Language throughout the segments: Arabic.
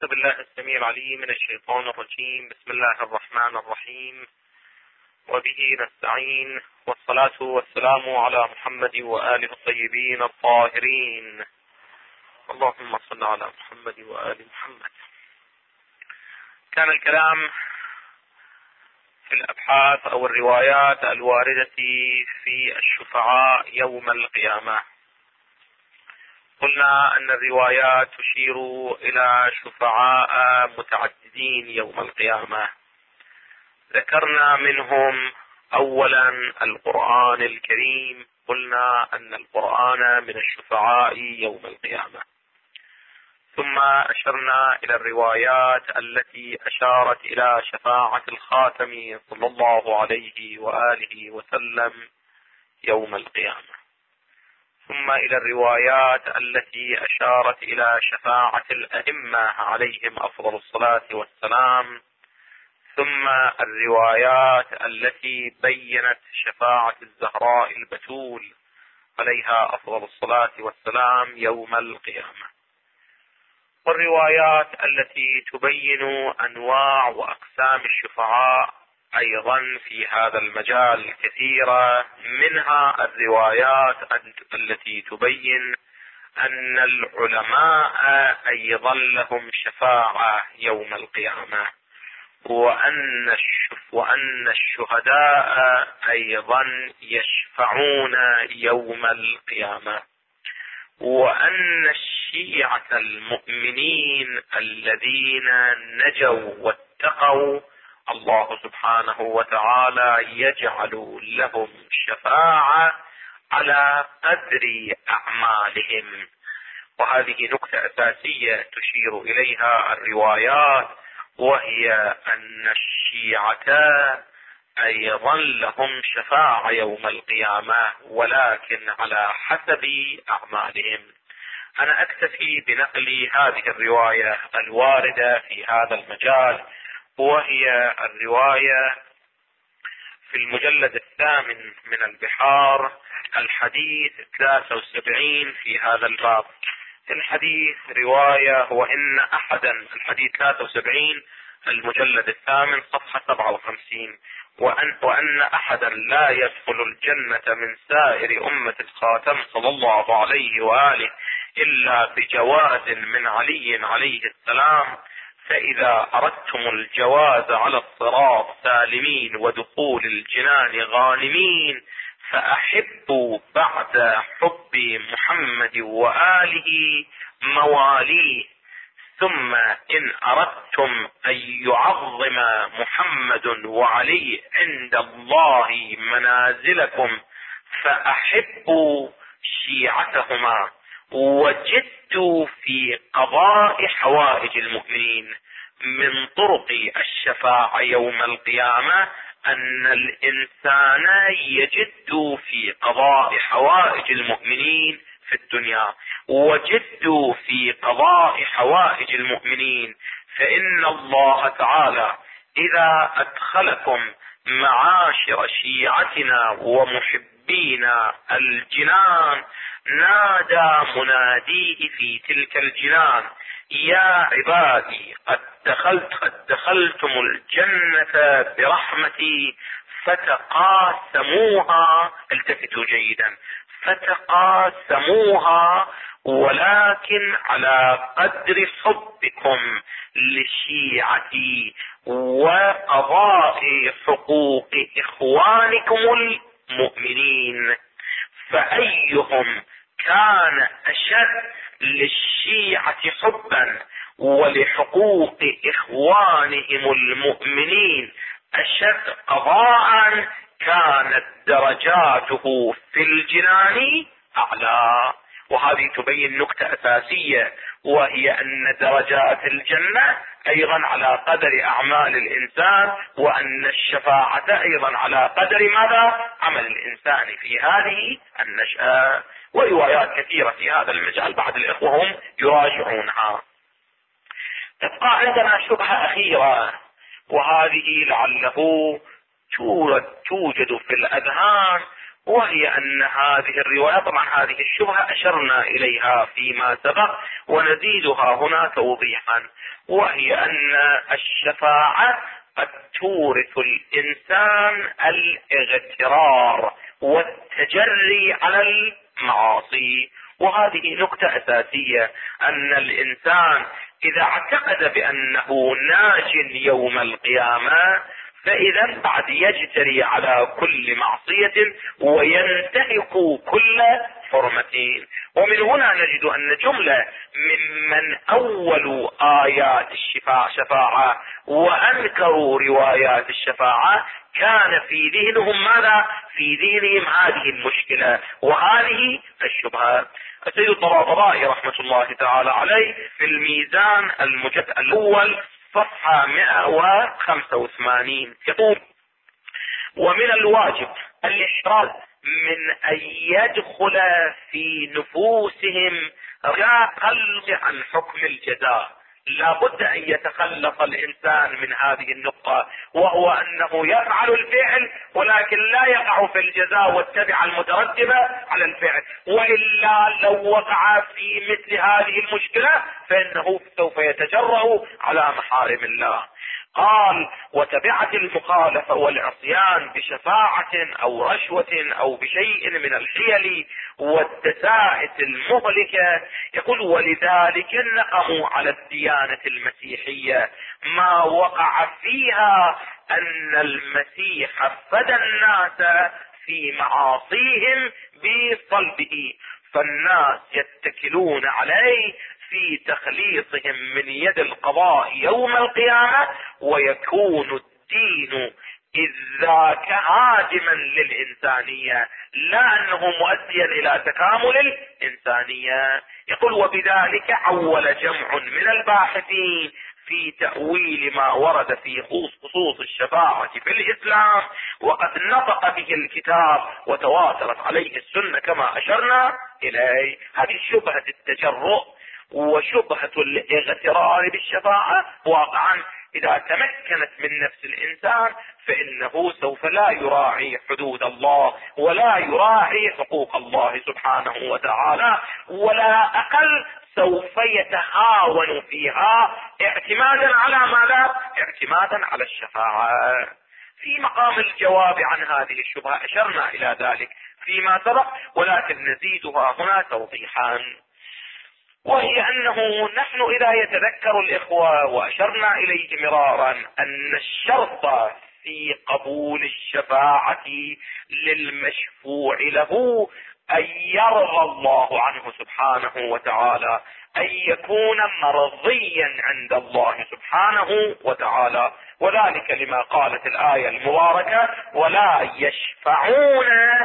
بالله السميع العليم من الشيطان الرجيم. بسم الله الرحمن الرحيم، وبه نستعين، والصلاة والسلام على محمد وآله الطيبين الطاهرين. اللهم صل على محمد وآل محمد. كان الكلام في الأبحاث أو الروايات الواردة في الشفعاء يوم القيامة. قلنا أن الروايات تشير إلى شفعاء متعددين يوم القيامة. ذكرنا منهم أولا القرآن الكريم، قلنا أن القرآن من الشفعاء يوم القيامة. ثم أشرنا إلى الروايات التي أشارت إلى شفاعة الخاتم صلى الله عليه وآله وسلم يوم القيامة. ثم إلى الروايات التي أشارت إلى شفاعة الأئمة عليهم أفضل الصلاة والسلام. ثم الروايات التي بيّنت شفاعة الزهراء البتول عليها أفضل الصلاة والسلام يوم القيامة. والروايات التي تبين أنواع وأقسام الشفعاء أيضا في هذا المجال كثيرة، منها الروايات التي تبين أن العلماء أيضا لهم شفاعة يوم القيامة، وأن الشهداء أيضا يشفعون يوم القيامة، وأن الشيعة المؤمنين الذين نجوا واتقوا الله سبحانه وتعالى يجعل لهم شفاعة على قدر أعمالهم. وهذه نقطة أساسية تشير إليها الروايات، وهي أن الشيعة أيضا لهم شفاعة يوم القيامة، ولكن على حسب أعمالهم. أنا أكتفي بنقل هذه الرواية الواردة في هذا المجال، وهي الرواية في المجلد 8 من البحار، الحديث 73 في هذا الباب. الحديث رواية وإن أحدا، الحديث 73 المجلد 8 صفحة 57، وأن أحدا لا يدخل الجنة من سائر أمة الخاتم صلى الله عليه وآله إلا بجواز من علي عليه السلام، فإذا أردتم الجواز على الصراط سالمين ودخول الجنان غانمين فأحبوا بعد حب محمد وآله مواليه، ثم إن أردتم أن يعظم محمد وعلي عند الله منازلكم فأحبوا شيعتهما، وجدوا في قضاء حوائج المؤمنين. من طرق الشفاعة يوم القيامة أن الإنسان يجد في قضاء حوائج المؤمنين في الدنيا، وجدوا في قضاء حوائج المؤمنين، فإن الله تعالى إذا أدخلكم معاشر شيعتنا ومحبينا الجنان نادى مناديه في تلك الجنان: يا عبادي قد دخلتم الجنة برحمتي فتقاسموها. التفتوا جيدا، فتقاسموها، ولكن على قدر حبكم لشيعتي وقضاء حقوق إخوانكم المؤمنين. فأيهم كان أشد للشيعة حبا ولحقوق إخوانهم المؤمنين أشد قضاء كانت درجاته في الجنان أعلى. وهذه تبين نقطة أساسية، وهي أن درجات الجنة أيضا على قدر أعمال الإنسان، وأن الشفاعة أيضا على قدر ماذا؟ عمل الإنسان في هذه النشأة. وروايات كثيرة في هذا المجال بعض الإخوة هم يراجعونها. تبقى عندنا شبهة أخيرة، وهذه لعله توجد في الأذهان، وهي أن هذه الرواية، طبعا هذه الشبهة أشرنا إليها فيما سبق ونزيدها هنا توضيحا، وهي أن الشفاعة قد تورث الإنسان الاغترار والتجري على المعاصي. وهذه نقطة أساسية، أن الإنسان إذا اعتقد بأنه ناج يوم القيامة فإذا بعد يجتري على كل معصية وينتهك كل حرمة. ومن هنا نجد أن جملة ممن أولوا آيات الشفاعة وأنكروا روايات الشفاعة كان في ذهنهم ماذا؟ في ذهنهم هذه المشكلة وهذه الشبهة. السيد الطباطبائي رحمة الله تعالى عليه في الميزان المجلد الأول صفحة 185 يقول: ومن الواجب الإحراز من أن يدخل في نفوسهم قلق عن حكم الجزاء. لا بد أن يتخلص الإنسان من هذه النقطة، وهو أنه يفعل الفعل ولكن لا يقع في الجزاء والتبعة المترتبة على الفعل، وإلا لو وقع في مثل هذه المشكلة فإنه سوف يتجرأ على محارم الله. قال: وتبعة المخالفة والعصيان بشفاعة أو رشوة أو بشيء من الحيل والدسائس المهلكة. يقول: ولذلك نقموا على الديانة المسيحية ما وقع فيها أن المسيح فدى الناس في معاصيهم بصلبه، فالناس يتكلون عليه في تخليصهم من يد القضاء يوم القيامة، ويكون الدين إذ ذاك هادما للإنسانية لا أنه مؤديا إلى تكامل الإنسانية. يقول: وبذلك عول جمع من الباحثين في تأويل ما ورد في خصوص الشفاعة في الإسلام وقد نطق به الكتاب وتواترت عليه السنة كما أشرنا إليه. هذه شبهة التجرؤ وشبهة الاغترار بالشفاعة واقعا إذا تمكنت من نفس الإنسان فإنه سوف لا يراعي حدود الله ولا يراعي حقوق الله سبحانه وتعالى، ولا أقل سوف يتهاون فيها اعتمادا على ماذا؟ اعتمادا على الشفاعة. في مقام الجواب عن هذه الشبهة أشرنا إلى ذلك فيما سبق، ولكن نزيدها هنا توضيحا، وهي أنه نحن إذا يتذكر الإخوة وأشرنا إليه مرارا أن الشرط في قبول الشفاعة للمشفوع له أن يرضى الله عنه سبحانه وتعالى، أن يكون مرضيا عند الله سبحانه وتعالى، وذلك لما قالت الآية المباركة: ولا يشفعون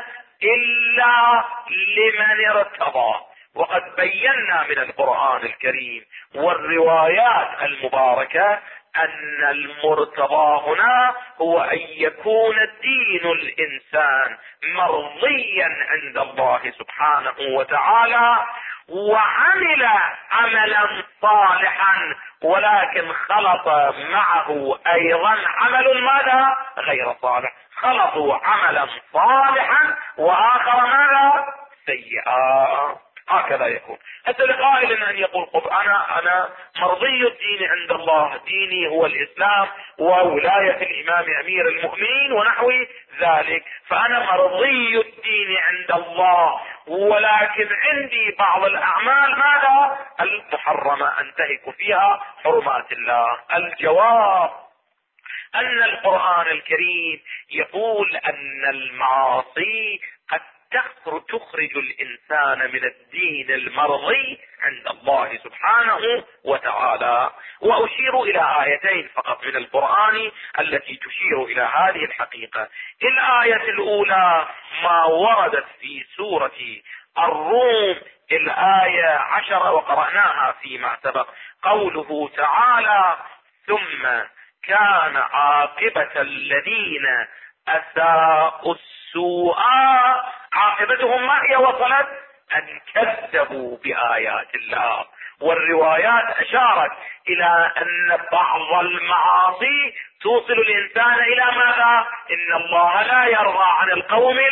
إلا لمن ارتضى. وقد بينا من القرآن الكريم والروايات المباركة أن المرتضى هنا هو أن يكون دين الإنسان مرضيا عند الله سبحانه وتعالى وعمل عملا صالحا، ولكن خلط معه أيضا عمل ماذا؟ غير صالح. خلطوا عملا صالحا وآخر ماذا؟ سيئا. هكذا يكون. حتى لقائل أن يقول: أنا مرضي الدين عند الله، ديني هو الإسلام وولاية الإمام أمير المؤمنين ونحو ذلك، فأنا مرضي الدين عند الله، ولكن عندي بعض الأعمال ماذا؟ المحرمة أنتهك فيها حرمات الله. الجواب أن القرآن الكريم يقول أن المعاصي قد تخرج الإنسان من الدين المرضي عند الله سبحانه وتعالى. وأشير إلى آيتين فقط من القرآن التي تشير إلى هذه الحقيقة. الآية الأولى ما وردت في سورة الروم الآية 10 وقرأناها فيما سبق، قوله تعالى: ثم كان عاقبة الذين أساءوا السوء عاقبتهم ما هي؟ وصلت أن كذبوا بآيات الله. والروايات أشارت إلى أن بعض المعاصي توصل الإنسان إلى ماذا؟ إن الله لا يرضى عن القوم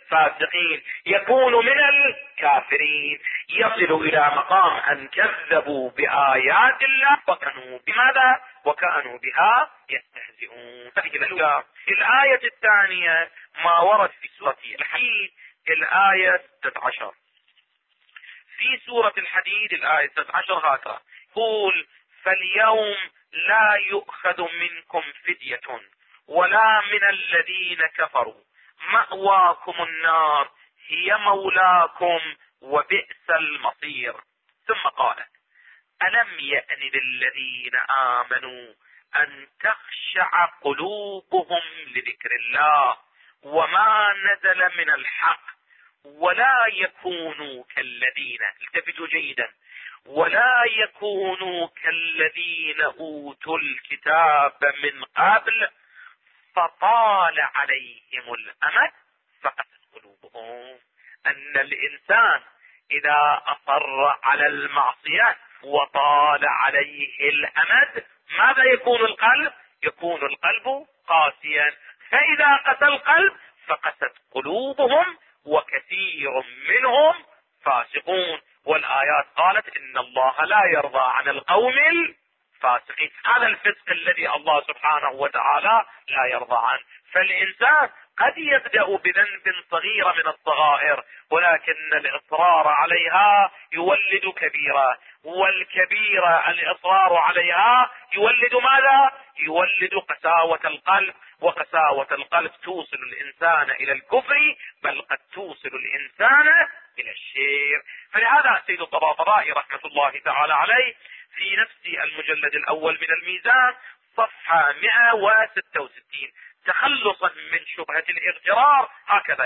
الفاسقين، يكون من الكافرين، يصل الى مقام ان كذبوا بآيات الله وكانوا بماذا؟ وكانوا بها يستهزئون. الآية الثانية ما ورد في سورة الحديد الآية 16. في سورة الحديد الآية 16 هكذا يقول: فاليوم لا يؤخذ منكم فدية ولا من الذين كفروا، مأواكم النار هي مولاكم وبئس المصير. ثم قال: ألم يأن للذين آمنوا أن تخشع قلوبهم لذكر الله وما نزل من الحق ولا يكونوا كالذين، التفتوا جيدا، ولا يكونوا كالذين أوتوا الكتاب من قبل فطال عليهم الأمد فقست قلوبهم. أن الإنسان إذا أصر على المعصية وطال عليه الأمد ماذا يكون القلب؟ يكون القلب قاسيا، فإذا قسى القلب فقست قلوبهم وكثير منهم فاسقون. والآيات قالت إن الله لا يرضى عن القوم الفاسقين. هذا الفسق الذي الله سبحانه وتعالى لا يرضى عنه. فالإنسان قد يبدأ بذنب صغيرة من الصغائر، ولكن الإصرار عليها يولد كبيرة، والكبيرة الإصرار عليها يولد ماذا؟ يولد قساوة القلب، وقساوة القلب توصل الإنسان إلى الكفر، بل قد توصل الإنسان إلى الشرك. فلهذا سيد الطباطبائي رحمة الله تعالى عليه في نفس المجلد الأول من الميزان صفحة 166 تخلصا من شبهة الاغترار هكذا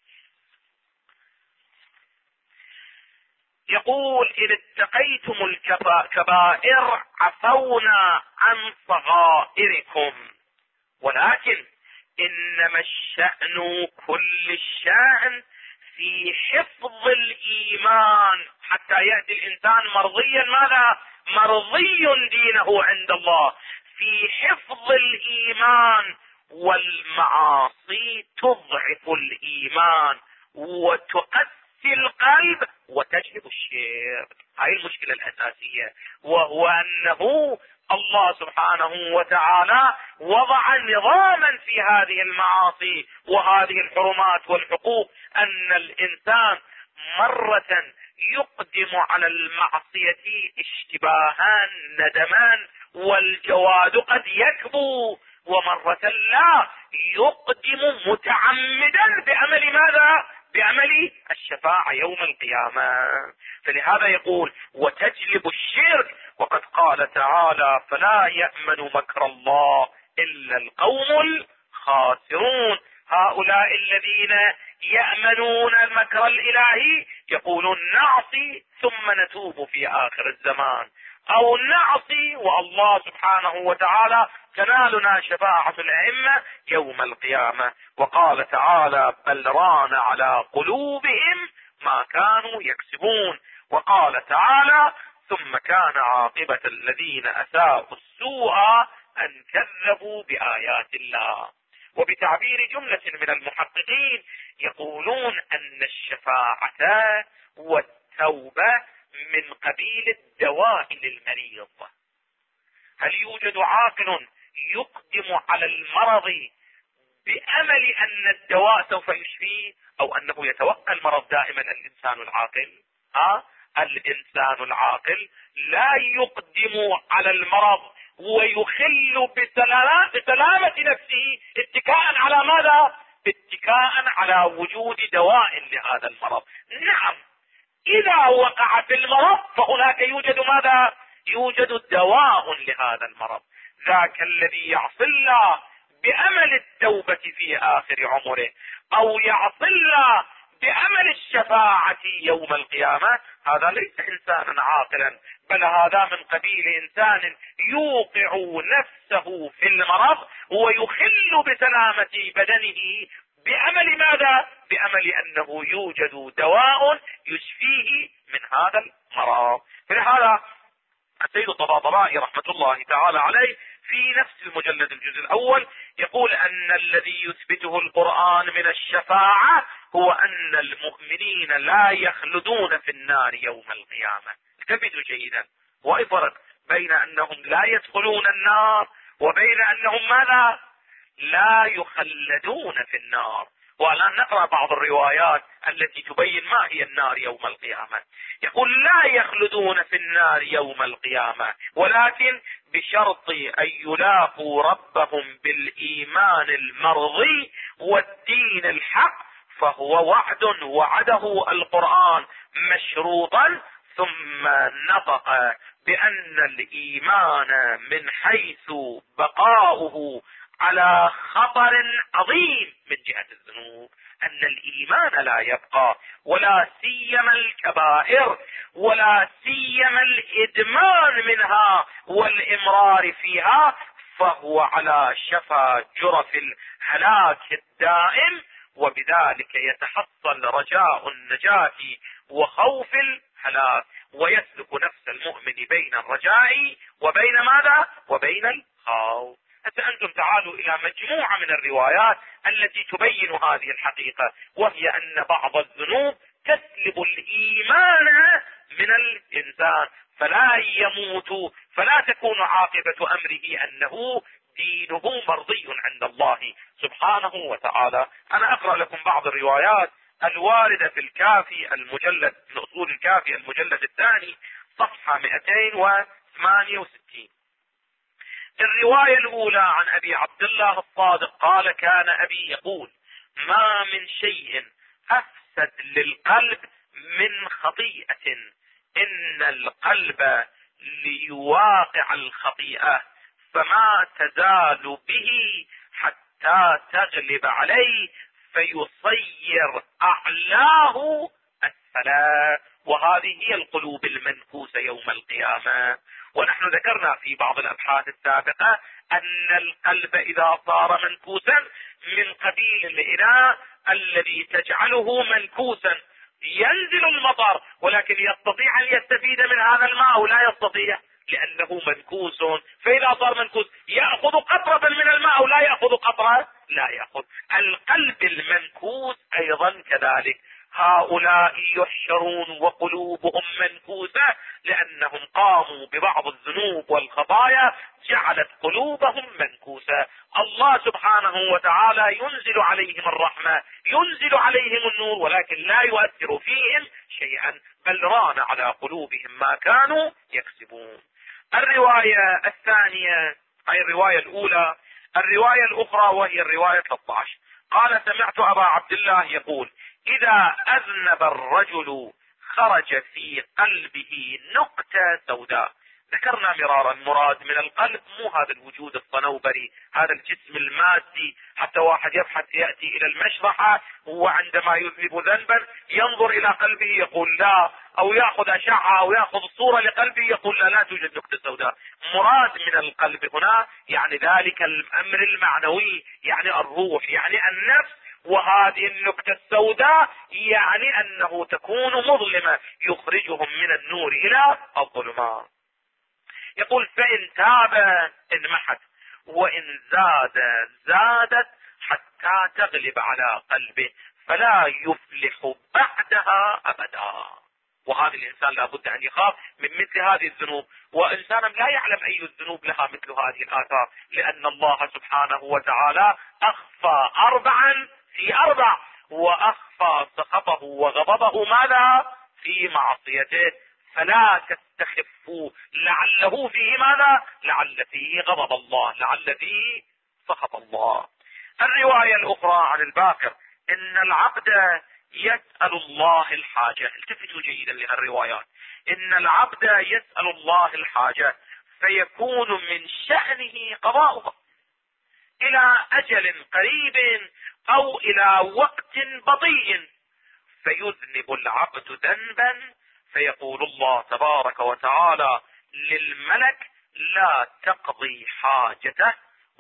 يقول: إن اتقيتم الكبائر عفونا عن صغائركم، ولكن إنما الشأن كل الشأن في حفظ الإيمان حتى يأتي الإنسان مرضيا ماذا؟ مرضي دينه عند الله، في حفظ الإيمان. والمعاصي تضعف الإيمان وتقسي القلب وتجلب الشرك. هاي المشكلة الأساسية، وهو أنه الله سبحانه وتعالى وضع نظاما في هذه المعاصي وهذه الحرمات والحقوق، أن الإنسان مرة يقدم على المعصية اشتباها ندما والجواد قد يكبو، ومرة لا، يقدم متعمدا بعمل ماذا؟ بعمل الشفاعة يوم القيامة. فلهذا يقول: وتجلب الشرك. وقد قال تعالى: فلا يأمن مكر الله إلا القوم الخاسرون. هؤلاء الذين يأمنون المكر الإلهي يقولون نعصي ثم نتوب في آخر الزمان، أو نعصي والله سبحانه وتعالى تنالنا شفاعة الأئمة يوم القيامة. وقال تعالى: بل ران على قلوبهم ما كانوا يكسبون. وقال تعالى: ثم كان عاقبة الذين أساءوا السوء أن كذبوا بآيات الله. وبتعبير جملة من المحققين يقولون أن الشفاعة والتوبة من قبيل الدواء للمريض. هل يوجد عاقل يقدم على المرض بأمل أن الدواء سوف يشفيه، أو أنه يتوقع المرض دائما؟ الإنسان العاقل الإنسان العاقل لا يقدم على المرض ويخل بسلامة نفسه اتكاء على ماذا؟ اتكاء على وجود دواء لهذا المرض. نعم، إذا وقع في المرض فهناك يوجد ماذا؟ يوجد دواء لهذا المرض. ذاك الذي يعصي الله بأمل التوبة في آخر عمره، أو يعصي الله بأمل الشفاعة يوم القيامة، هذا ليس إنسانا عاقلا، بل هذا من قبيل إنسان يوقع نفسه في المرض ويخل بسلامة بدنه بأمل ماذا؟ بأمل أنه يوجد دواء يشفيه من هذا المرض. فلهذا السيد الطباطبائي رحمة الله تعالى عليه في نفس المجلد الجزء الأول يقول أن الذي يثبته القرآن من الشفاعة هو ان المؤمنين لا يخلدون في النار يوم القيامة. التفتوا جيدا، وأي فرق بين انهم لا يدخلون النار وبين انهم ماذا؟ لا يخلدون في النار. والآن نقرأ بعض الروايات التي تبين ما هي النار يوم القيامة. يقول لا يخلدون في النار يوم القيامة، ولكن بشرط أن يلاقوا ربهم بالإيمان المرضي والدين الحق، فهو وعد وعده القرآن مشروطا. ثم نطق بأن الإيمان من حيث بقاؤه على خطر عظيم من جهة الذنوب، ان الايمان لا يبقى، ولا سيما الكبائر، ولا سيما الادمان منها والامرار فيها، فهو على شفا جرف الهلاك الدائم. وبذلك يتحصل رجاء النجاة وخوف الهلاك، ويسلك نفس المؤمن بين الرجاء وبين ماذا؟ وبين الخوف. أنتم تعالوا إلى مجموعة من الروايات التي تبين هذه الحقيقة، وهي أن بعض الذنوب تسلب الإيمان من الإنسان فلا يموت، فلا تكون عاقبة أمره أنه دينه مرضي عند الله سبحانه وتعالى. أنا أقرأ لكم بعض الروايات الواردة في الكافي المجلد، من أصول الكافي المجلد الثاني صفحة 268. الرواية الأولى عن أبي عبد الله الصادق قال: كان أبي يقول: ما من شيء أفسد للقلب من خطيئة، إن القلب ليواقع الخطيئة فما تزال به حتى تغلب عليه فيصير أعلاه أسفلا. وهذه هي القلوب المنكوسة يوم القيامة. ونحن ذكرنا في بعض الأبحاث السابقة أن القلب إذا صار منكوسا من قبيل الإناء الذي تجعله منكوسا، ينزل المطر ولكن يستطيع أن يستفيد من هذا الماء ولا يستطيع لأنه منكوس. فإذا صار منكوس يأخذ قطرة من الماء ولا يأخذ قطرة، لا يأخذ. القلب المنكوس أيضا كذلك، هؤلاء يحشرون وقلوبهم منكوسة لأنهم قاموا ببعض الذنوب والخطايا جعلت قلوبهم منكوسة. الله سبحانه وتعالى ينزل عليهم الرحمة، ينزل عليهم النور، ولكن لا يؤثر فيهم شيئا، بل ران على قلوبهم ما كانوا يكسبون. الرواية الثانية أي الرواية الأولى. الرواية الأخرى وهي الرواية 13 قال: سمعت أبا عبد الله يقول: إذا أذنب الرجل خرج في قلبه نقطة سوداء. ذكرنا مرارا مراد من القلب مو هذا الوجود الصنوبري، هذا الجسم المادي. حتى واحد يبحث يأتي إلى المشرحة وعندما يذنب ذنبا ينظر إلى قلبه يقول لا، أو يأخذ أشعة أو يأخذ صورة لقلبه يقول لا توجد نقطة سوداء. مراد من القلب هنا يعني ذلك الأمر المعنوي، يعني الروح، يعني النفس. وهذه النقطة السوداء يعني أنه تكون مظلمة يخرجهم من النور إلى الظلمات. يقول: فإن تاب انمحت، وإن زادت حتى تغلب على قلبه، فلا يفلح بعدها أبدا. وهذا الإنسان لابد أن يخاف من مثل هذه الذنوب، وإنسان لا يعلم أي الذنوب لها مثل هذه الآثار، لأن الله سبحانه وتعالى أخفى 4 في 4، وأخفى سخطه وغضبه ماذا؟ في معصيته. فلا تستخفوا لعله فيه ماذا؟ لعل فيه غضب الله، لعل فيه سخط الله. الرواية الأخرى عن الباقر: إن العبد يسأل الله الحاجة. التفتوا جيدا لهالروايات. إن العبد يسأل الله الحاجة فيكون من شأنه قضاؤها إلى أجل قريب أو إلى وقت بطيء، فيذنب العبد ذنبا فيقول الله تبارك وتعالى للملك: لا تقضي حاجته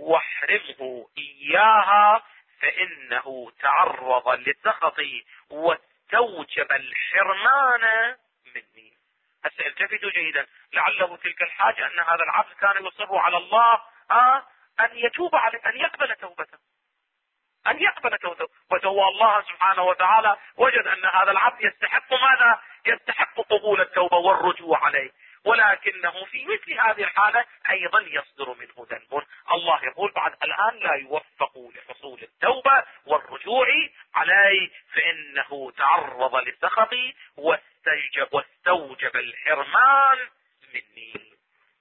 واحرمه إياها، فإنه تعرض لسخطي واستوجب الحرمان مني. هسه التفتوا جيدا، لعله تلك الحاجة أن هذا العبد كان يصر على الله أن يتوب عليه، أن يقبل توبته، ان يقبل توبته. الله سبحانه وتعالى وجد ان هذا العبد يستحق ماذا؟ يستحق قبول التوبة والرجوع عليه، ولكنه في مثل هذه الحالة ايضا يصدر منه ذنب. الله يقول بعد الان لا يوفق لحصول التوبة والرجوع عليه، فانه تعرض لسخطي واستوجب الحرمان مني.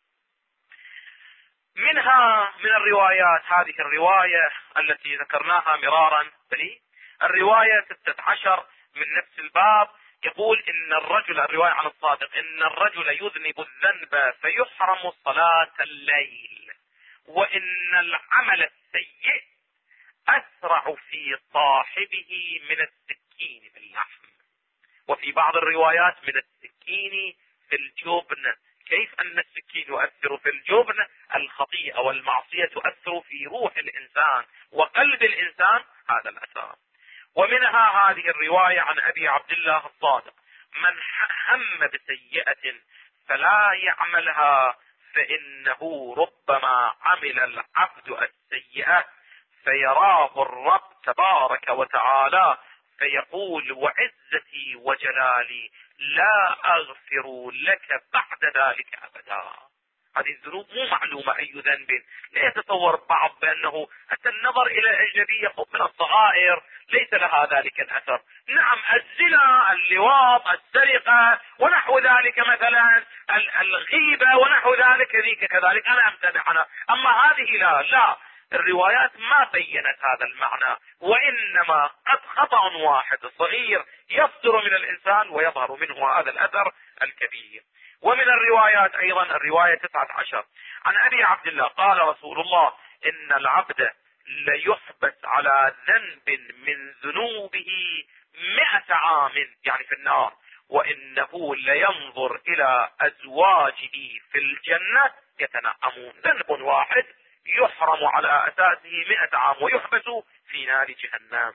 منها من الروايات هذه الرواية التي ذكرناها مرارا، الرواية 16 من نفس الباب، يقول ان الرجل، الرواية عن الصادق، ان الرجل يذنب الذنب فيحرم صلاة الليل، وان العمل السيء اسرع في صاحبه من السكين في اللحم. وفي بعض الروايات من السكين في الجبن. كيف ان السكين يؤثر في الجبن؟ الخطيئة والمعصية تؤثر في روح الانسان وقلب الانسان، هذا الاثر. ومنها هذه الرواية عن ابي عبد الله الصادق: من هم بسيئة فلا يعملها فانه ربما عمل العبد السيئة فيراه الرب تبارك وتعالى فيقول: وعزتي وجلالي لا اغفر لك بعد ذلك ابدا. هذه الذنوب مو معلومة اي ذنب. لا يتصور بعض بانه حتى النظر الى الاجنبية من الصغائر ليس لها ذلك الاثر. نعم، الزنا، اللواط، السرقة ونحو ذلك، مثلا الغيبة ونحو ذلك، ذيك كذلك انا امتنع عنها. اما هذه لا، الروايات ما بينت هذا المعنى، وانما قد خطأ واحد صغير يصدر من الانسان ويظهر منه هذا الاثر الكبير. ومن الروايات ايضا الرواية 19 عن ابي عبد الله قال رسول الله: ان العبد ليحبس على ذنب من ذنوبه 100 عام، يعني في النار، وانه لينظر الى ازواجه في الجنة يتنعمون. ذنب واحد يحرم على اساسه 100 عام ويحبس في نار جهنم.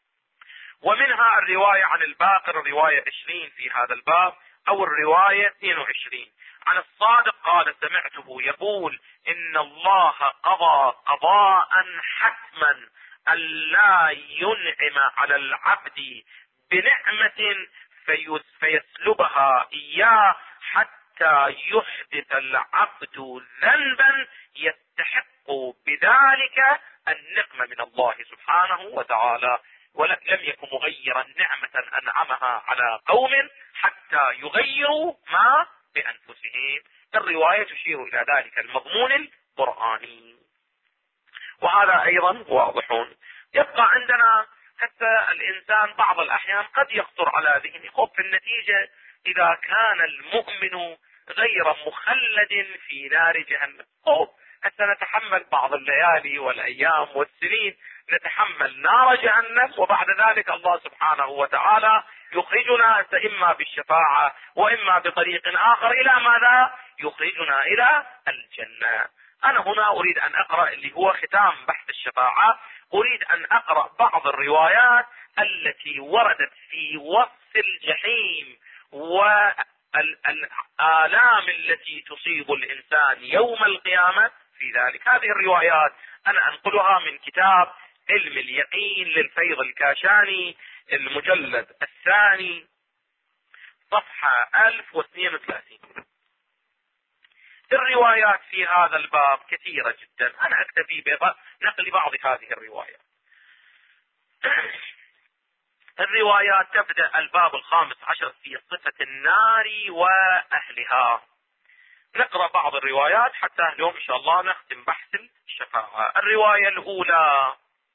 ومنها الرواية عن الباقر، الرواية 20 في هذا الباب، او الرواية 22 عن الصادق قال: سمعته يقول: ان الله قضى قضاء حتما ألا ينعم على العبد بنعمة فيسلبها اياه حتى يحدث العبد ذنبا يستحق بذلك النقمة من الله سبحانه وتعالى، ولم يكن مغيرا نعمة انعمها على قوم حتى يغيروا ما بانفسهم. الرواية تشير الى ذلك المضمون القرآني، وهذا ايضا واضح. يبقى عندنا حتى الانسان بعض الاحيان قد يخطر على ذهنه: في النتيجة اذا كان المؤمن غير مخلد في نار جهنم، حتى نتحمل بعض الليالي والايام والسنين، نتحمل نار جهنم، وبعد ذلك الله سبحانه وتعالى يخرجنا اما بالشفاعة واما بطريق اخر الى ماذا؟ يخرجنا الى الجنة. انا هنا اريد ان اقرأ اللي هو ختام بحث الشفاعة، اريد ان اقرأ بعض الروايات التي وردت في وصف الجحيم والآلام التي تصيب الانسان يوم القيامة في ذلك. هذه الروايات انا انقلها من كتاب علم اليقين للفيض الكاشاني، المجلد الثاني، صفحة 1032. الروايات في هذا الباب كثيرة جدا، انا اكتفي بنقل بعض هذه الروايات. الروايات تبدأ الباب 15 في صفة النار واهلها. نقرأ بعض الروايات حتى اليوم ان شاء الله نختم بحث الشفاعة. الرواية الاولى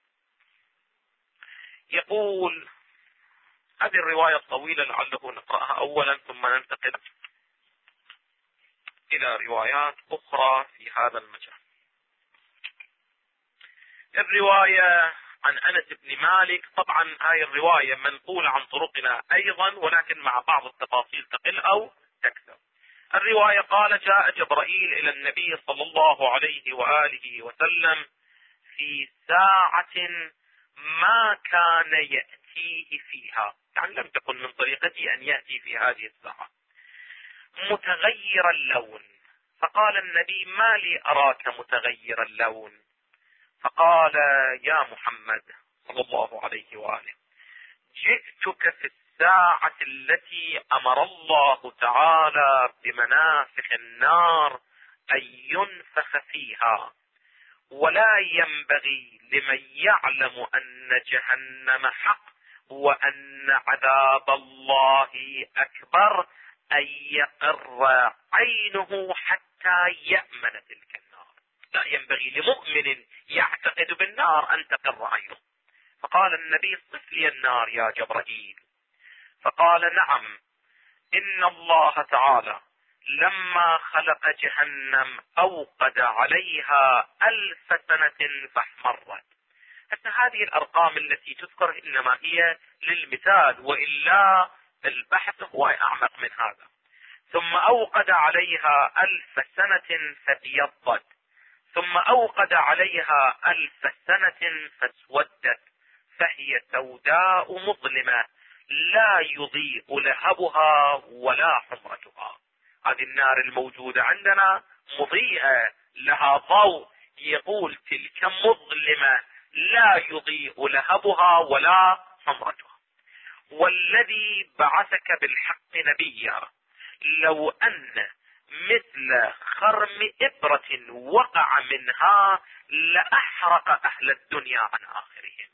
يقول، هذه الرواية الطويلة لعله نقرأها اولا ثم ننتقل الى روايات اخرى في هذا المجال. الرواية عن انس بن مالك، طبعا هاي الرواية منقولة عن طرقنا ايضا ولكن مع بعض التفاصيل تقل او تكثر. الرواية قال: جاء جبرائيل الى النبي صلى الله عليه وآله وسلم في ساعة ما كان يأتيه فيها، يعني لم تكن من طريقته ان يأتي في هذه الساعة، متغير اللون. فقال النبي: ما لي أراك متغير اللون؟ فقال: يا محمد صلى الله عليه وآله: جئتك في الساعة التي أمر الله تعالى بمنافخ النار أن ينفخ فيها، ولا ينبغي لمن يعلم أن جهنم حق وأن عذاب الله أكبر أن يقر عينه حتى يأمن تلك النار. لا ينبغي لمؤمن يعتقد بالنار أن تقر عينه. فقال النبي: صف لي النار يا جبرائيل. فقال: نعم، إن الله تعالى لما خلق جهنم أوقد عليها 1000 سنة فاحمرت. حتى هذه الأرقام التي تذكر إنما هي للمثال، وإلا البحث هو أعمق من هذا. ثم أوقد عليها 1000 سنة فابيضت، ثم أوقد عليها 1000 سنة فاسودت، فهي سوداء مظلمة لا يضيء لهبها ولا حمرتها. هذه النار الموجودة عندنا مضيئة لها ضوء، يقول تلك مظلمة لا يضيء لهبها ولا حمرتها. والذي بعثك بالحق نبيا لو أن مثل خرم إبرة وقع منها لأحرق أهل الدنيا عن آخرهم.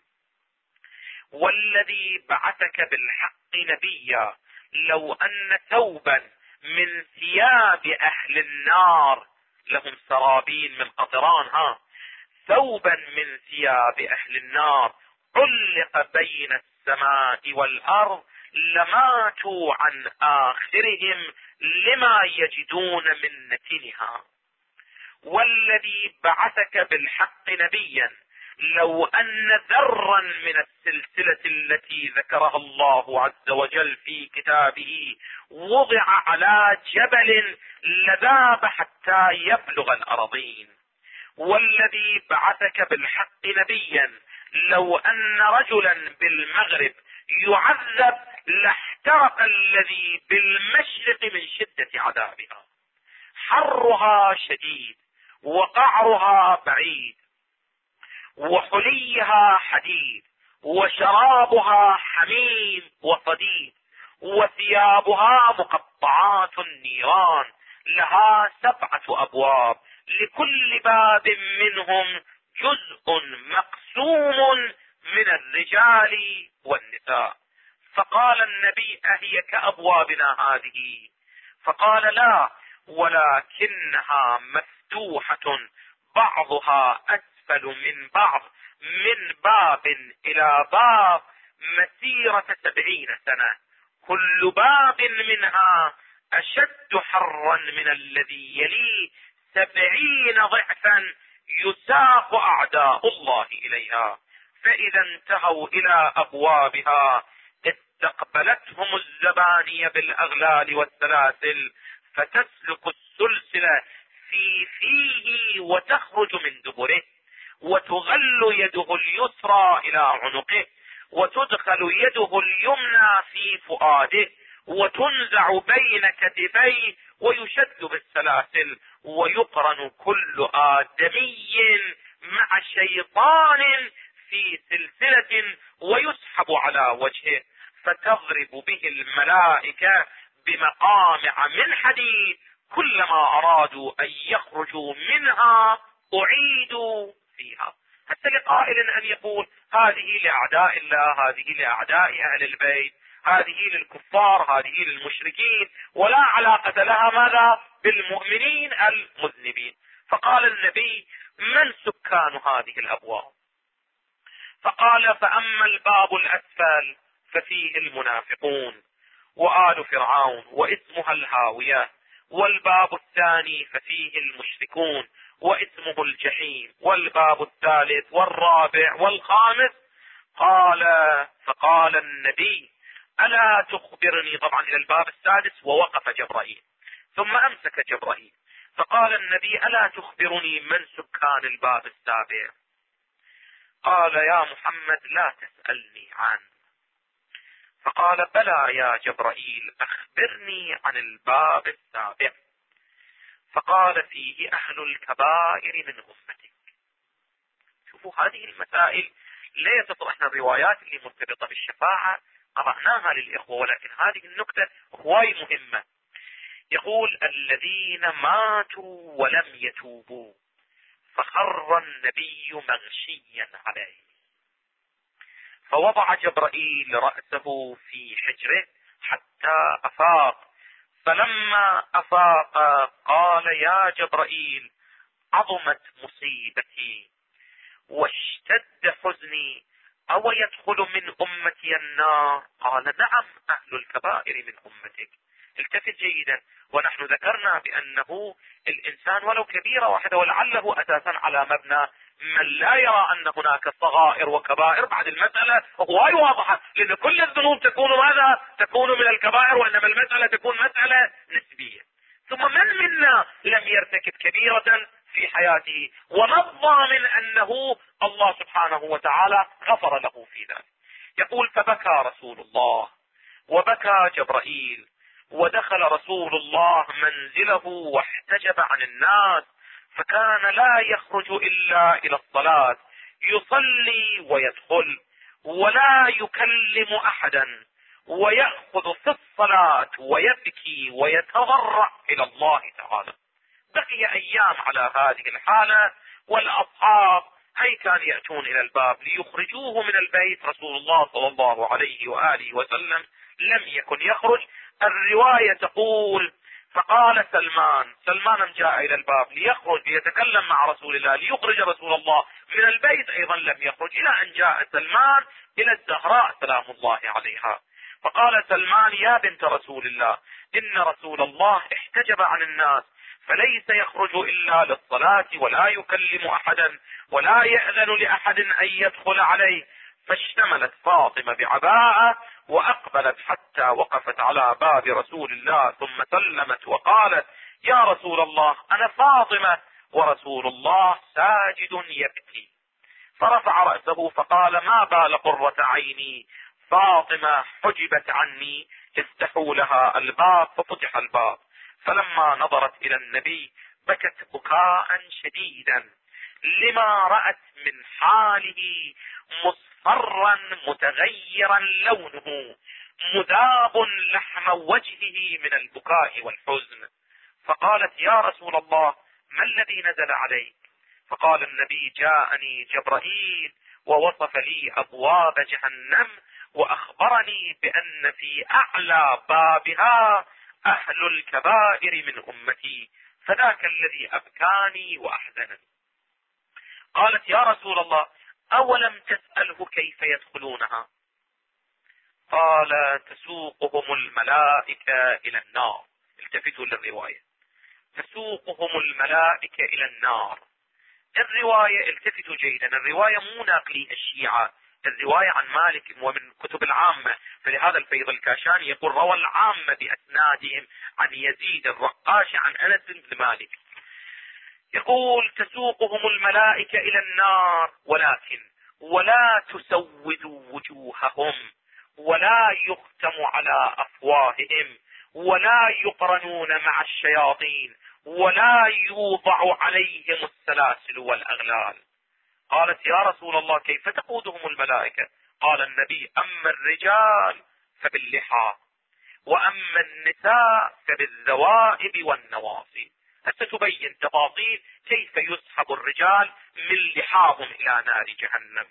والذي بعثك بالحق نبيا لو أن ثوبا من ثياب أهل النار، لهم سرابين من قطران، ثوبا من ثياب أهل النار علق بين السماء والأرض لماتوا عن آخرهم لما يجدون من نتنها. والذي بعثك بالحق نبيا لو أن ذرا من السلسلة التي ذكرها الله عز وجل في كتابه وضع على جبل لذاب حتى يبلغ الأرضين. والذي بعثك بالحق نبيا لو أن رجلا بالمغرب يعذب لاحترق الذي بالمشرق من شدة عذابها. حرها شديد وقعرها بعيد وحليها حديد وشرابها حميم وصديد وثيابها مقطعات النيران، لها 7 أبواب لكل باب منهم جزء مقسوم من الرجال والنساء. فقال النبي: أهي كأبوابنا هذه؟ فقال: لا، ولكنها مفتوحة بعضها أسفل من بعض من باب إلى باب مسيرة 70 سنة، كل باب منها أشد حرا من الذي يليه 70 ضعفا يساق أعداء الله إليها. فإذا انتهوا إلى أبوابها استقبلتهم الزبانية بالأغلال والسلاسل، فتسلك السلسلة في فيه وتخرج من دبره، وتغل يده اليسرى إلى عنقه، وتدخل يده اليمنى في فؤاده، وتنزع بين كتفيه، ويشد بالسلاسل، ويقرن كل آدمي مع شيطان في سلسلة ويسحب على وجهه، فتضرب به الملائكة بمقامع من حديد، كلما أرادوا أن يخرجوا منها أعيدوا فيها. حتى لقائل أن يقول: هذه لأعداء الله، هذه لأعداء أهل البيت، هذه للكفار، هذه للمشركين، ولا علاقة لها ماذا بالمؤمنين المذنبين. فقال النبي: من سكان هذه الأبواب؟ فقال: فأما الباب الأسفل ففيه المنافقون وآل فرعون واسمها الهاوية، والباب الثاني ففيه المشركون واسمه الجحيم، والباب الثالث والرابع والخامس. فقال النبي: ألا تخبرني؟ طبعا إلى الباب السادس ووقف جبرائيل، ثم أمسك جبرائيل، فقال النبي: ألا تخبرني من سكان الباب السابع؟ قال: يا محمد لا تسألني عنه. فقال: بلى يا جبرائيل، أخبرني عن الباب السابع. فقال: فيه أهل الكبائر من أمتك. شوفوا هذه المسائل ليست احنا الروايات اللي مرتبطة بالشفاعة قرأناها للإخوة، ولكن هذه النكتة هواي مهمة. يقول الذين ماتوا ولم يتوبوا فخر النبي مغشيا عليه، فوضع جبرائيل رأسه في حجره حتى أفاق، فلما أفاق قال يا جبرائيل عظمت مصيبتي واشتد حزني، أو يدخل من أمتي النار؟ قال نعم أهل الكبائر من أمتك. التفت جيدا، ونحن ذكرنا بأنه الإنسان ولو كبيرة واحدة ولعله أساسا على مبنى من لا يرى أن هناك صغائر وكبائر، بعد المسألة هواي واضحة، لأن كل الذنوب تكون ماذا؟ تكون من الكبائر، وإنما المسألة تكون مسألة نسبية. ثم من منا لم يرتكب كبيرة في حياته وما الضامن أنه الله سبحانه وتعالى غفر له في ذلك؟ يقول فبكى رسول الله وبكى جبرائيل، ودخل رسول الله منزله واحتجب عن الناس، فكان لا يخرج إلا إلى الصلاة، يصلي ويدخل ولا يكلم أحدا، ويأخذ في الصلاة ويبكي ويتضرع إلى الله تعالى. بقي أيام على هذه الحالة، والأصحاب هي كان يأتون إلى الباب ليخرجوه من البيت، رسول الله صلى الله عليه وآله وسلم لم يكن يخرج. الرواية تقول فقال سلمان جاء إلى الباب ليخرج ليتكلم مع رسول الله ليخرج رسول الله من البيت، أيضا لم يخرج، إلى أن جاء سلمان إلى الزهراء سلام الله عليها، فقال سلمان يا بنت رسول الله إن رسول الله احتجب عن الناس، فليس يخرج إلا للصلاة ولا يكلم أحدا ولا يأذن لأحد أن يدخل عليه. فاشتملت فاطمة بعباءة وأقبلت حتى وقفت على باب رسول الله، ثم سلمت وقالت يا رسول الله أنا فاطمة ورسول الله ساجد يبكي. فرفع رأسه فقال ما بال قرة عيني، فاطمة حجبت عني، افتحوا لها الباب. ففتح الباب، فلما نظرت إلى النبي بكت بكاء شديدا لما رأت من حاله مصفرا متغيرا لونه، مذاب لحم وجهه من البكاء والحزن. فقالت يا رسول الله ما الذي نزل عليك؟ فقال النبي جاءني جبرائيل ووصف لي أبواب جهنم وأخبرني بأن في أعلى بابها أهل الكبائر من أمتي، فذاك الذي أبكاني وأحزنني. قالت يا رسول الله أولم تسأله كيف يدخلونها؟ قال تسوقهم الملائكة إلى النار. التفتوا للرواية، تسوقهم الملائكة إلى النار. الرواية التفتوا جيدا، الرواية مو ناقلي الشيعة، الرواية عن مالك ومن كتب العامة، فلهذا الفيض الكاشاني يقول روى العامة بأسنادهم عن يزيد الرقاش عن أنس بن مالك. يقول تسوقهم الملائكة إلى النار، ولكن ولا تسود وجوههم ولا يختم على أفواههم ولا يقرنون مع الشياطين ولا يوضع عليهم السلاسل والأغلال. قالت يا رسول الله كيف تقودهم الملائكة؟ قال النبي أما الرجال فباللحى وأما النساء فبالذوائب والنواصي. ستبين تفاصيل كيف يسحب الرجال من لحاهم إلى نار جهنم.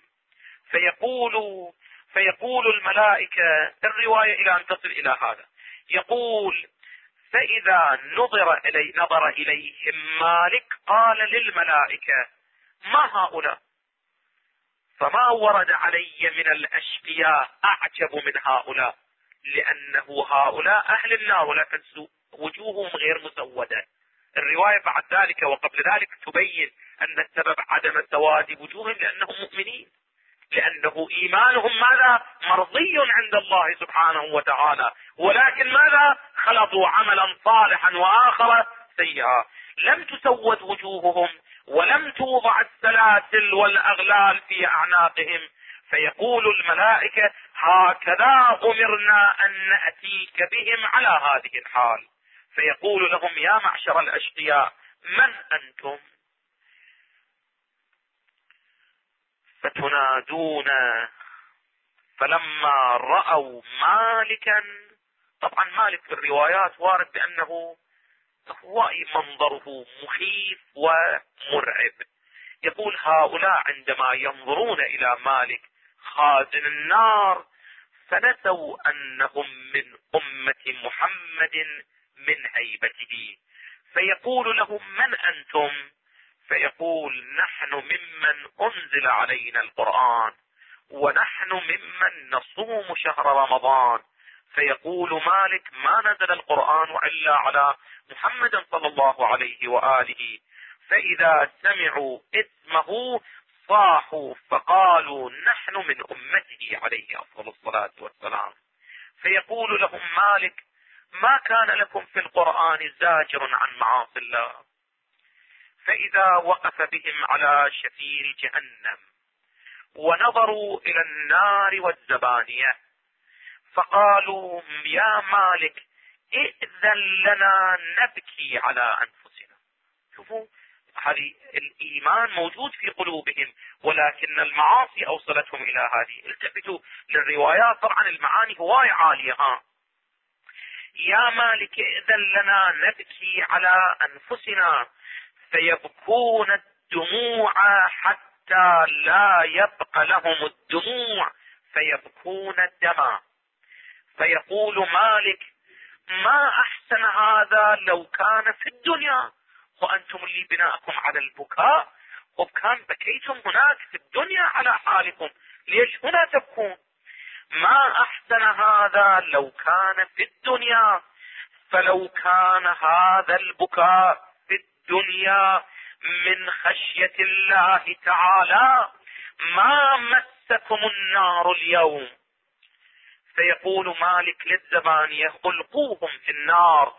فيقول الملائكة، الرواية إلى أن تصل إلى هذا، يقول فإذا نظر إليهم مالك قال للملائكة ما هؤلاء؟ فما ورد علي من الأشقياء أعجب من هؤلاء، لأنه هؤلاء أهل النار ولكن وجوههم غير مسودة. الرواية بعد ذلك وقبل ذلك تبين أن السبب عدم سواد وجوههم لأنهم مؤمنين، لأنه إيمانهم ماذا؟ مرضي عند الله سبحانه وتعالى، ولكن ماذا؟ خلطوا عملا صالحا وآخر سيئا. لم تسود وجوههم ولم توضع السلاسل والأغلال في أعناقهم. فيقول الملائكة هكذا أمرنا أن نأتيك بهم على هذه الحال. فيقول لهم يا معشر الأشقياء من أنتم؟ فتنادون. فلما رأوا مالكا، طبعا مالك في الروايات وارد بأنه منظره مخيف ومرعب. يقول هؤلاء عندما ينظرون إلى مالك خازن النار فنسوا أنهم من أمة محمد من هيبته، فيقول لهم من أنتم؟ فيقول نحن ممن أنزل علينا القرآن ونحن ممن نصوم شهر رمضان. فيقول مالك ما نزل القرآن إلا على محمد صلى الله عليه وآله. فإذا سمعوا اسمه صاحوا فقالوا نحن من أمته عليه أفضل الصلاة والسلام. فيقول لهم مالك ما كان لكم في القرآن زاجر عن معاصي الله؟ فإذا وقف بهم على شفير جهنم ونظروا إلى النار والزبانية فقالوا يا مالك ائذن لنا نبكي على أنفسنا. شوفوا هذه الإيمان موجود في قلوبهم ولكن المعاصي أوصلتهم إلى هذه. التفتوا للروايات، طبعا المعاني هواية عالية. يا مالك ائذن لنا نبكي على أنفسنا، فيبكون الدموع حتى لا يبقى لهم الدموع فيبكون الدم. فيقول مالك ما أحسن هذا لو كان في الدنيا، وأنتم اللي بناءكم على البكاء، وكان بكيتم هناك في الدنيا على حالكم، ليش هنا تبكون؟ ما أحسن هذا لو كان في الدنيا، فلو كان هذا البكاء في الدنيا من خشية الله تعالى ما مسكم النار اليوم. فيقول مالك للزبانية ألقوهم في النار،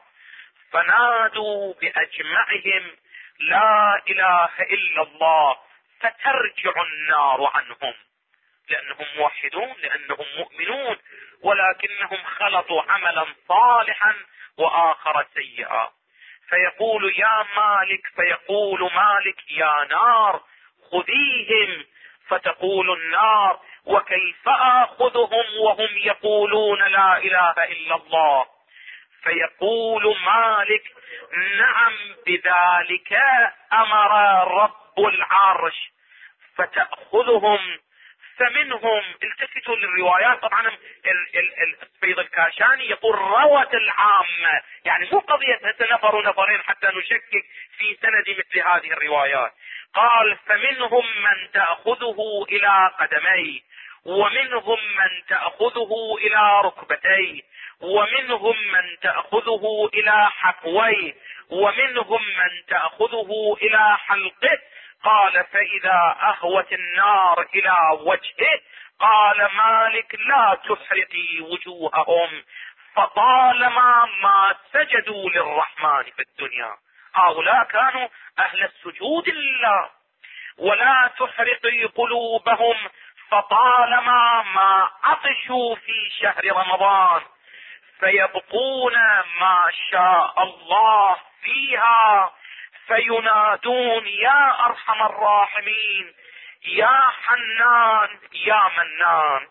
فنادوا بأجمعهم لا إله إلا الله فترجع النار عنهم، لأنهم موحدون، لأنهم مؤمنون، ولكنهم خلطوا عملا صالحا وآخر سيئا. فيقول يا مالك، فيقول مالك يا نار خذيهم، فتقول النار وكيف آخذهم وهم يقولون لا إله إلا الله؟ فيقول مالك نعم بذلك أمر رب العرش، فتأخذهم. فمنهم، التفتوا للروايات، طبعا السيد الكاشاني يقول روت العامة، يعني مو قضية نفر ونفرين حتى نشكك في سند مثل هذه الروايات. قال فمنهم من تأخذه إلى قدميه، ومنهم من تأخذه إلى ركبتيه، ومنهم من تأخذه إلى حقويه، ومنهم من تأخذه إلى حلقه. قال فإذا أهوت النار إلى وجهه قال مالك لا تحرقي وجوههم، فطالما ما سجدوا للرحمن في الدنيا، هؤلاء كانوا أهل السجود لله، ولا تحرقي قلوبهم فطالما ما عطشوا في شهر رمضان، فيبقون ما شاء الله فيها فينادون يا أرحم الراحمين يا حنان يا منان.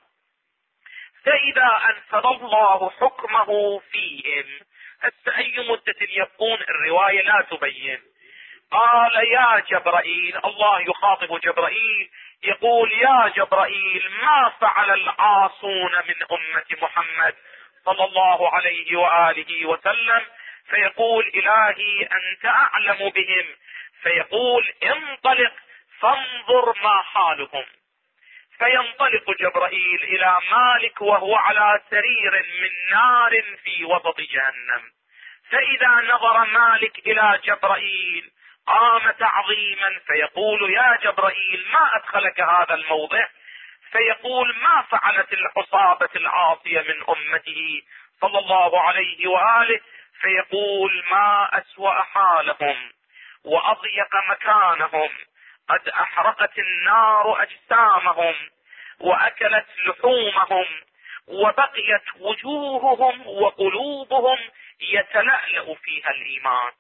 فإذا أنفذ الله حكمه فيهم، أي مدة يبقون الرواية لا تبين. قال يا جبرائيل، الله يخاطب جبرائيل يقول يا جبرائيل ما فعل العاصون من أمة محمد صلى الله عليه وآله وسلم؟ فيقول إلهي أنت أعلم بهم. فيقول انطلق فانظر ما حالهم. فينطلق جبرائيل إلى مالك وهو على سرير من نار في وسط جهنم. فإذا نظر مالك إلى جبرائيل قام تعظيما فيقول يا جبرائيل ما أدخلك هذا الموضع؟ فيقول ما فعلت العصابة العاصية من أمته صلى الله عليه وآله؟ فيقول ما أسوأ حالهم وأضيق مكانهم، قد أحرقت النار أجسامهم وأكلت لحومهم، وبقيت وجوههم وقلوبهم يتلألأ فيها الإيمان.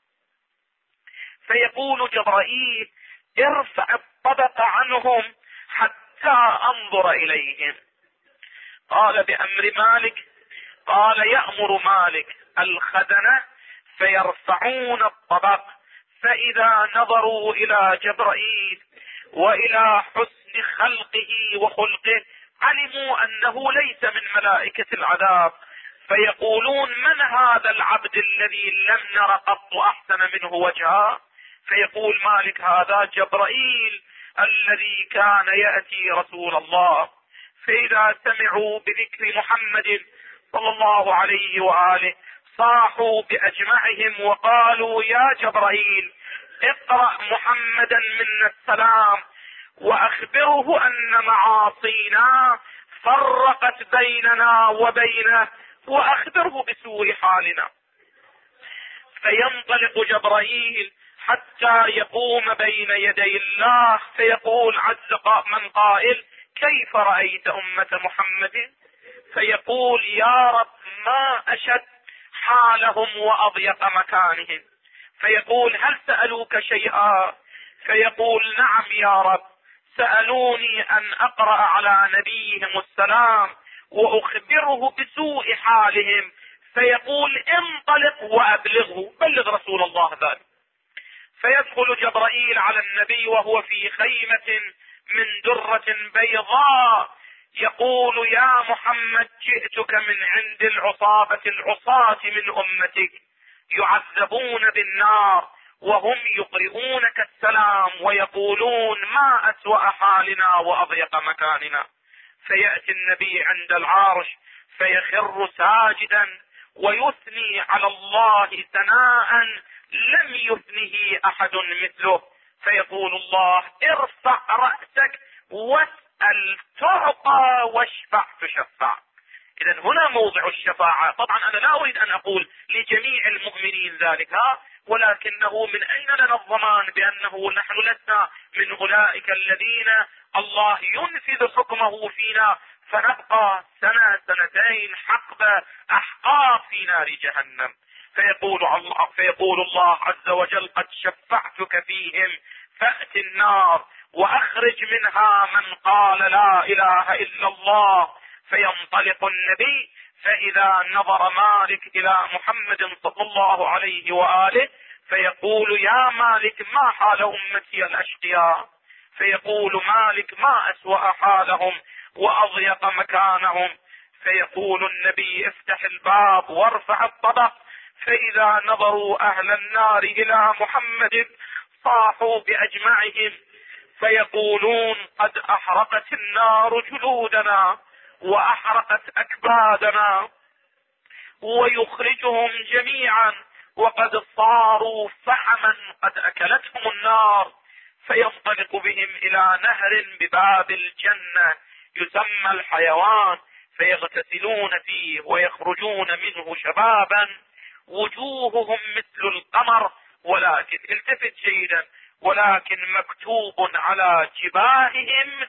فيقول جبرائيل ارفع الطبق عنهم حتى انظر اليهم. قال بامر مالك. قال يأمر مالك الخزنة فيرفعون الطبق، فاذا نظروا الى جبرائيل والى حسن خلقه وخلقه علموا انه ليس من ملائكة العذاب، فيقولون من هذا العبد الذي لم نر قط احسن منه وجها؟ فيقول مالك هذا جبرائيل الذي كان يأتي رسول الله. فاذا سمعوا بذكر محمد صلى الله عليه وآله صاحوا باجمعهم وقالوا يا جبرائيل اقرأ محمدا منا السلام واخبره ان معاصينا فرقت بيننا وبينه واخبره بسوء حالنا. فينطلق جبرائيل حتى يقوم بين يدي الله فيقول عز من قائل كيف رأيت أمة محمد؟ فيقول يا رب ما أشد حالهم وأضيق مكانهم. فيقول هل سألوك شيئا؟ فيقول نعم يا رب، سألوني أن أقرأ على نبيهم السلام وأخبره بسوء حالهم. فيقول انطلق وأبلغه، بلغ رسول الله ذلك. فيدخل جبرائيل على النبي وهو في خيمة من درة بيضاء يقول يا محمد جئتك من عند العصابة العصاة من أمتك يعذبون بالنار وهم يقرؤونك السلام ويقولون ما أسوأ حالنا وأضيق مكاننا. فيأتي النبي عند العرش فيخر ساجدا ويثني على الله ثناء لم يثنه أحد مثله. فيقول الله ارفع رأسك واسأل تعطى واشفع تشفع. إذن هنا موضع الشفاعة. طبعا أنا لا أريد أن أقول لجميع المؤمنين ذلك، ولكنه من أين لنا الضمان بأنه نحن لسنا من أولئك الذين الله ينفذ حكمه فينا فنبقى سنة سنتين حقبة أحقاب في نار جهنم. فيقول الله عز وجل قد شفعتك فيهم فأت النار وأخرج منها من قال لا إله إلا الله. فينطلق النبي فإذا نظر مالك إلى محمد صلى الله عليه وآله فيقول يا مالك ما حال أمتي الأشقياء؟ فيقول مالك ما أسوأ حالهم وأضيق مكانهم. فيقول النبي افتح الباب وارفع الطبق، فإذا نظروا أهل النار إلى محمد صاحوا بأجمعهم فيقولون قد أحرقت النار جلودنا وأحرقت أكبادنا ويخرجهم جميعا وقد صاروا فحما قد أكلتهم النار. فينطلق بهم إلى نهر بباب الجنة يسمى الحيوان فيغتسلون فيه ويخرجون منه شبابا وجوههم مثل القمر، ولكن التفت جيدا ولكن مكتوب على جباههم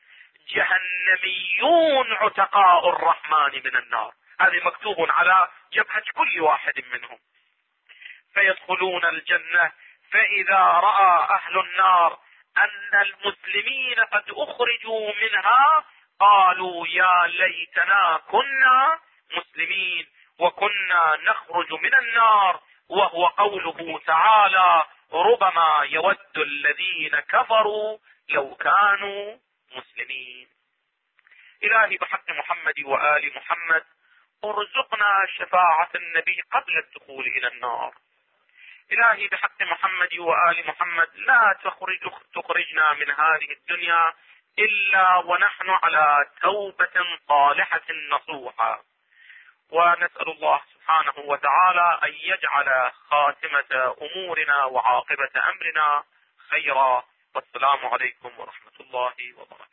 جهنميون عتقاء الرحمن من النار. هذه مكتوب على جبهة كل واحد منهم. فيدخلون الجنة فإذا رأى أهل النار أن المسلمين قد أخرجوا منها قالوا يا ليتنا كنا مسلمين وكنا نخرج من النار، وهو قوله تعالى ربما يود الذين كفروا لو كانوا مسلمين. إلهي بحق محمد وآل محمد ارزقنا شفاعة النبي قبل الدخول إلى النار. إلهي بحق محمد وآل محمد لا تخرجنا من هذه الدنيا إلا ونحن على توبة صالحة نصوحة. ونسأل الله سبحانه وتعالى أن يجعل خاتمة أمورنا وعاقبة أمرنا خيرا. والسلام عليكم ورحمة الله وبركاته.